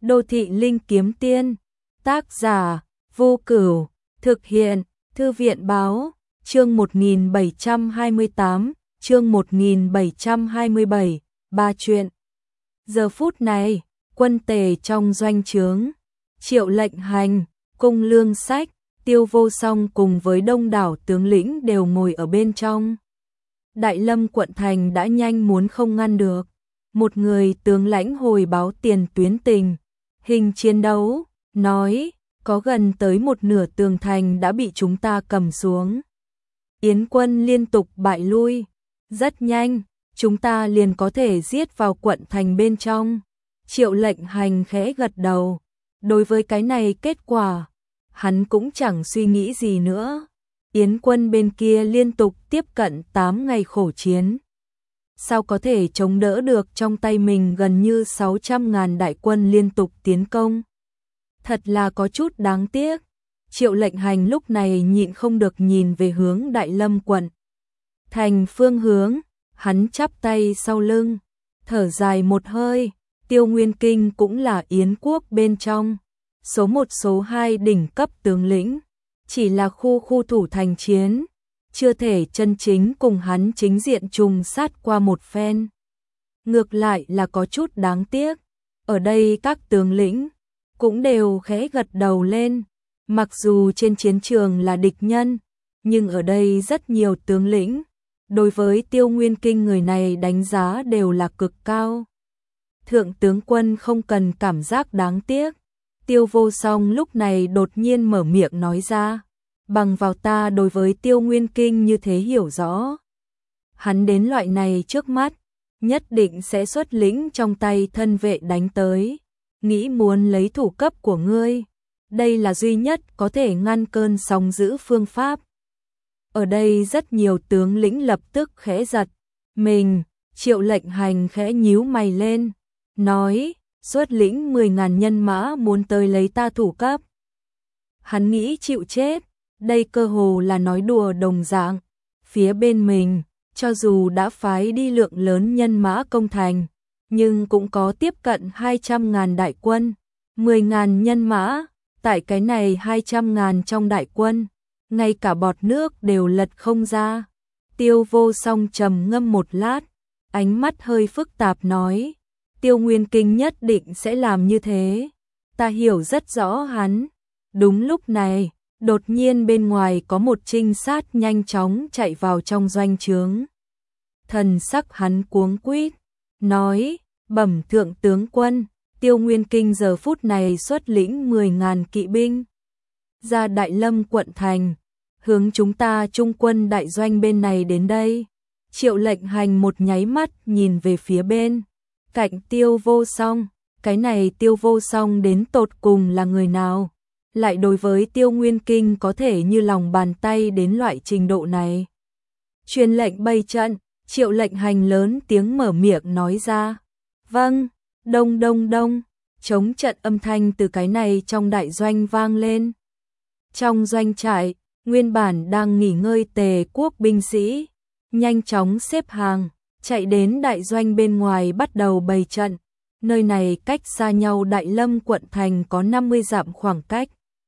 Đô thị linh kiếm tiên, tác giả, Vô Cửu, thực hiện, Thư viện báo, chương 1728, chương 1727, ba chuyện. Giờ phút này, quân tề trong doanh trướng, Triệu Lệnh Hành, Cung Lương Sách, Tiêu Vô Song cùng với đông đảo tướng lĩnh đều ngồi ở bên trong. Đại Lâm quận thành đã nhanh muốn không ngăn được. Một người tướng lãnh hồi báo tiền tuyến tình hình chiến đấu, nói có gần tới một nửa tường thành đã bị chúng ta cầm xuống. Yến quân liên tục bại lui, rất nhanh, chúng ta liền có thể giết vào quận thành bên trong. Triệu Lệnh Hành khẽ gật đầu, đối với cái này kết quả, hắn cũng chẳng suy nghĩ gì nữa. Yến quân bên kia liên tục tiếp cận 8 ngày khổ chiến. Sao có thể chống đỡ được trong tay mình gần như 600.000 đại quân liên tục tiến công? Thật là có chút đáng tiếc. Triệu Lệnh Hành lúc này nhịn không được nhìn về hướng Đại Lâm quận thành phương hướng, hắn chắp tay sau lưng, thở dài một hơi. Tiêu Nguyên Kinh cũng là Yến quốc bên trong số 1 số 2 đỉnh cấp tướng lĩnh, chỉ là khu thủ thành chiến, chưa thể chân chính cùng hắn chính diện trùng sát qua một phen. Ngược lại là có chút đáng tiếc. Ở đây các tướng lĩnh cũng đều khẽ gật đầu lên. Mặc dù trên chiến trường là địch nhân, nhưng ở đây rất nhiều tướng lĩnh đối với Tiêu Nguyên Kinh người này đánh giá đều là cực cao. Thượng tướng quân không cần cảm giác đáng tiếc. Tiêu Vô Song lúc này đột nhiên mở miệng nói ra, bằng vào ta đối với Tiêu Nguyên Kinh như thế hiểu rõ, hắn đến loại này trước mắt, nhất định sẽ xuất lĩnh trong tay thân vệ đánh tới, nghĩ muốn lấy thủ cấp của ngươi, đây là duy nhất có thể ngăn cơn sóng dữ phương pháp. Ở đây rất nhiều tướng lĩnh lập tức khẽ giật mình. Triệu Lệnh Hành khẽ nhíu mày lên, nói, xuất lĩnh 10.000 nhân mã muốn tới lấy ta thủ cấp. Hắn nghĩ chịu chết, đây cơ hồ là nói đùa đồng dạng. Phía bên mình, cho dù đã phái đi lượng lớn nhân mã công thành, nhưng cũng có tiếp cận 200.000 đại quân, 10.000 nhân mã, tại cái này 200.000 trong đại quân, ngay cả bọt nước đều lật không ra. Tiêu Vô Song trầm ngâm một lát, ánh mắt hơi phức tạp nói, Tiêu Nguyên Kinh nhất định sẽ làm như thế, ta hiểu rất rõ hắn. Đúng lúc này, đột nhiên bên ngoài có một trinh sát nhanh chóng chạy vào trong doanh trướng. Thần sắc hắn cuống quýt, nói, bẩm thượng tướng quân, Tiêu Nguyên Kinh giờ phút này xuất lĩnh 10.000 kỵ binh ra Đại Lâm quận thành, hướng chúng ta trung quân đại doanh bên này đến đây. Triệu Lệnh Hành một nháy mắt nhìn về phía bên cạnh Tiêu Vô Song, cái này Tiêu Vô Song đến tột cùng là người nào? Lại đối với Tiêu Nguyên Kinh có thể như lòng bàn tay đến loại trình độ này. Truyền lệnh bày trận, Triệu Lệnh Hành lớn tiếng mở miệng nói ra. Vâng, đông đông đông, chống trận âm thanh từ cái này trong đại doanh vang lên. Trong doanh trại, nguyên bản đang nghỉ ngơi Tề quốc binh sĩ, nhanh chóng xếp hàng, chạy đến đại doanh bên ngoài bắt đầu bày trận. Nơi này cách xa nhau Đại Lâm quận thành có 50 dặm khoảng cách.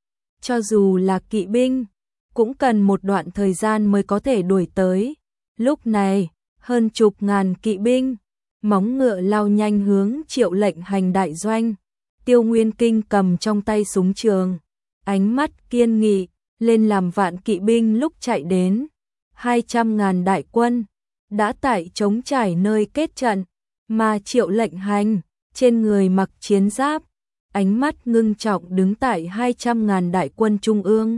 Cho dù là kỵ binh, cũng cần một đoạn thời gian mới có thể đuổi tới. Lúc này, hơn chục ngàn kỵ binh, móng ngựa lao nhanh hướng Triệu Lệnh Hành đại doanh. Tiêu Nguyên Kinh cầm trong tay súng trường, ánh mắt kiên nghị, lên làm vạn kỵ binh lúc chạy đến. 200.000 đại quân, đã tại trống trải nơi kết trận, mà Triệu Lệnh Hành, trên người mặc chiến giáp, ánh mắt ngưng trọng đứng tại 200.000 đại quân trung ương.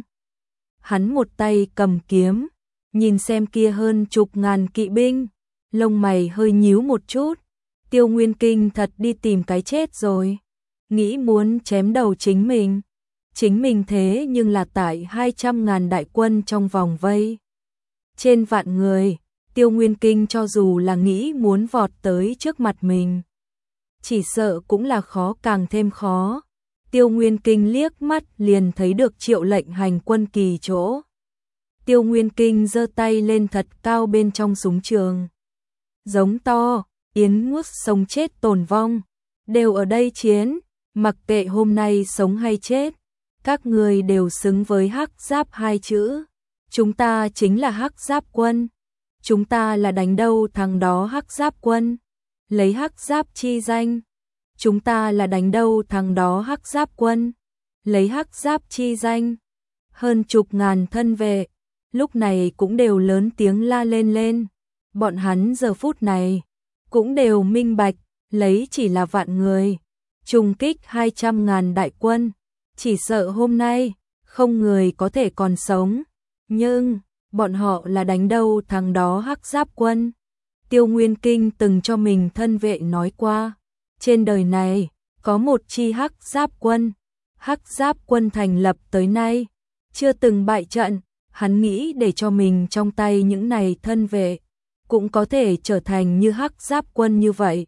Hắn một tay cầm kiếm, nhìn xem kia hơn chục ngàn kỵ binh, lông mày hơi nhíu một chút. Tiêu Nguyên Kinh thật đi tìm cái chết rồi, nghĩ muốn chém đầu chính mình. Chính mình thế nhưng là tại 200.000 đại quân trong vòng vây. Trên vạn người, Tiêu Nguyên Kinh cho dù là nghĩ muốn vọt tới trước mặt mình, chỉ sợ cũng là khó càng thêm khó. Tiêu Nguyên Kinh liếc mắt liền thấy được Triệu Lệnh Hành quân kỳ chỗ. Tiêu Nguyên Kinh giơ tay lên thật cao bên trong súng trường, giống to, Yến quốc sống chết tồn vong, đều ở đây chiến. Mặc kệ hôm nay sống hay chết, các ngươi đều xứng với Hắc Giáp hai chữ. Chúng ta chính là Hắc Giáp quân. Chúng ta là đánh đâu thằng đó Hắc Giáp quân. Lấy Hắc Giáp chi danh. Chúng ta là đánh đâu thằng đó Hắc Giáp quân. Lấy Hắc Giáp chi danh. Hơn chục ngàn thân vệ, lúc này cũng đều lớn tiếng la lên. Bọn hắn giờ phút này cũng đều minh bạch, lấy chỉ là vạn người, trùng kích 200.000 đại quân, chỉ sợ hôm nay không người có thể còn sống. Nhưng bọn họ là đánh đâu thằng đó Hắc Giáp quân. Tiêu Nguyên Kinh từng cho mình thân vệ nói qua, trên đời này có một chi Hắc Giáp quân. Hắc Giáp quân thành lập tới nay chưa từng bại trận, hắn nghĩ để cho mình trong tay những này thân vệ cũng có thể trở thành như Hắc Giáp quân như vậy.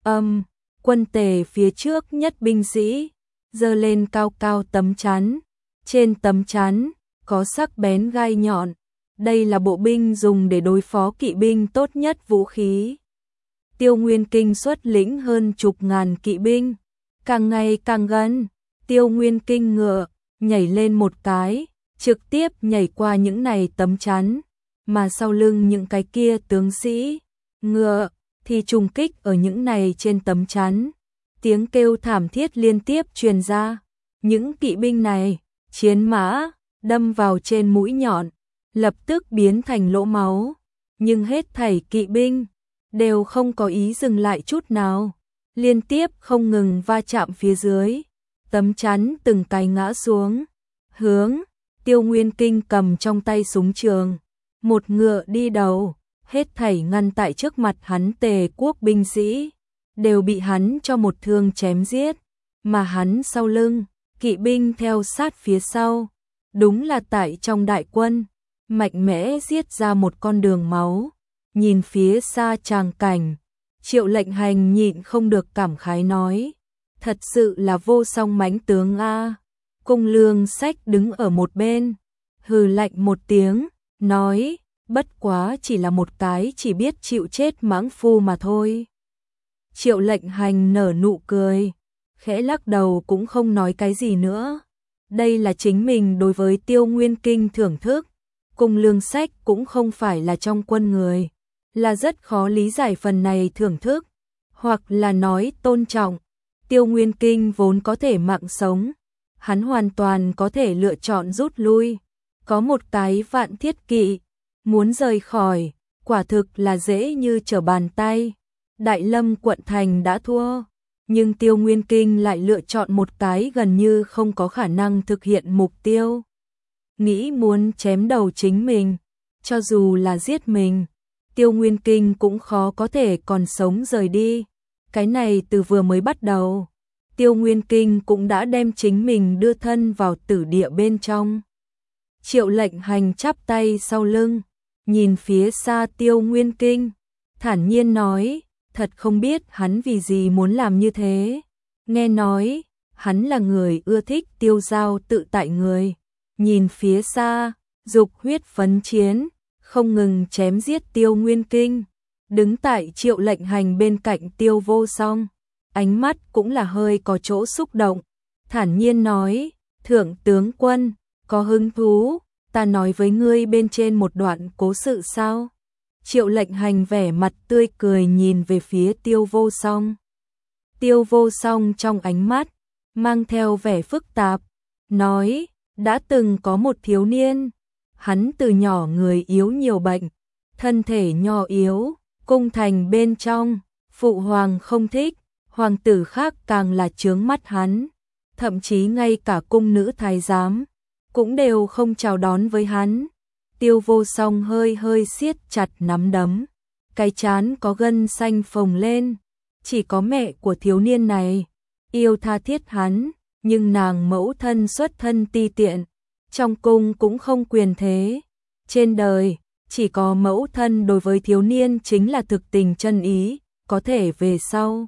Quân tề phía trước nhất binh sĩ giơ lên cao cao tấm chắn, trên tấm chắn có sắc bén gai nhọn, đây là bộ binh dùng để đối phó kỵ binh tốt nhất vũ khí. Tiêu Nguyên Kinh xuất lĩnh hơn chục ngàn kỵ binh, càng ngày càng gần, Tiêu Nguyên Kinh ngựa nhảy lên một cái, trực tiếp nhảy qua những này tấm chắn, mà sau lưng những cái kia tướng sĩ ngựa thì trùng kích ở những này trên tấm chắn. Tiếng kêu thảm thiết liên tiếp truyền ra, những kỵ binh này, chiến mã, đâm vào trên mũi nhọn, lập tức biến thành lỗ máu, nhưng hết thảy kỵ binh đều không có ý dừng lại chút nào, liên tiếp không ngừng va chạm phía dưới, tấm chắn từng cái ngã xuống, hướng Tiêu Nguyên Kinh cầm trong tay súng trường, một ngựa đi đầu, hết thảy ngăn tại trước mặt hắn Tề quốc binh sĩ, đều bị hắn cho một thương chém giết, mà hắn sau lưng, kỵ binh theo sát phía sau, đúng là tại trong đại quân, mạnh mẽ giết ra một con đường máu. Nhìn phía xa tràng cảnh, Triệu Lệnh Hành nhịn không được cảm khái nói, thật sự là vô song mãnh tướng a. Cung Lương Sách đứng ở một bên, hừ lạnh một tiếng, nói, bất quá chỉ là một cái chỉ biết chịu chết mãng phu mà thôi. Triệu Lệnh Hành nở nụ cười, khẽ lắc đầu cũng không nói cái gì nữa. Đây là chính mình đối với Tiêu Nguyên Kinh thưởng thức. Cung Lương Sách cũng không phải là trong quân người, là rất khó lý giải phần này thưởng thức, hoặc là nói tôn trọng. Tiêu Nguyên Kinh vốn có thể mạng sống, hắn hoàn toàn có thể lựa chọn rút lui. Có một cái Vạn Thiết kỵ, muốn rời khỏi, quả thực là dễ như trở bàn tay. Đại Lâm quận thành đã thua, nhưng Tiêu Nguyên Kinh lại lựa chọn một cái gần như không có khả năng thực hiện mục tiêu. Nghĩ muốn chém đầu chính mình, cho dù là giết mình, Tiêu Nguyên Kinh cũng khó có thể còn sống rời đi. Cái này từ vừa mới bắt đầu, Tiêu Nguyên Kinh cũng đã đem chính mình đưa thân vào tử địa bên trong. Triệu Lệnh Hành chắp tay sau lưng, nhìn phía xa Tiêu Nguyên Kinh, thản nhiên nói, thật không biết hắn vì gì muốn làm như thế. Nghe nói, hắn là người ưa thích tiêu dao tự tại người. Nhìn phía xa, dục huyết phấn chiến, không ngừng chém giết Tiêu Nguyên Kinh. Đứng tại Triệu Lệnh Hành bên cạnh Tiêu Vô Song, ánh mắt cũng là hơi có chỗ xúc động, thản nhiên nói, thượng tướng quân, có hứng thú, ta nói với ngươi bên trên một đoạn cố sự sao? Triệu Lệnh Hành vẻ mặt tươi cười nhìn về phía Tiêu Vô Song. Tiêu Vô Song trong ánh mắt, mang theo vẻ phức tạp, nói, đã từng có một thiếu niên, hắn từ nhỏ người yếu nhiều bệnh, thân thể nhỏ yếu, cung thành bên trong, phụ hoàng không thích, hoàng tử khác càng là chướng mắt hắn, thậm chí ngay cả cung nữ thái giám cũng đều không chào đón với hắn. Tiêu Vô Song hơi hơi siết chặt nắm đấm, cái trán có gân xanh phồng lên, chỉ có mẹ của thiếu niên này yêu tha thiết hắn, nhưng nàng mẫu thân xuất thân ti tiện, trong cung cũng không quyền thế. Trên đời, chỉ có mẫu thân đối với thiếu niên chính là thực tình chân ý, có thể về sau.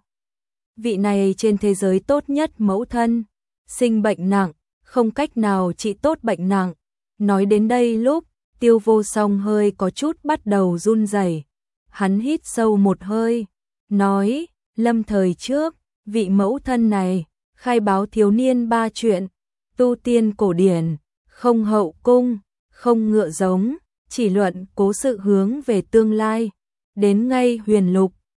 Vị này trên thế giới tốt nhất mẫu thân, sinh bệnh nặng, không cách nào trị tốt bệnh nặng. Nói đến đây lúc, Tiêu Vô Song hơi có chút bắt đầu run rẩy. Hắn hít sâu một hơi, nói, lâm thời trước, vị mẫu thân này, khai báo thiếu niên 3 chuyện, tu tiên cổ điển, không hậu cung, không ngựa giống, chỉ luận cố sự hướng về tương lai. Đến ngay huyền lục,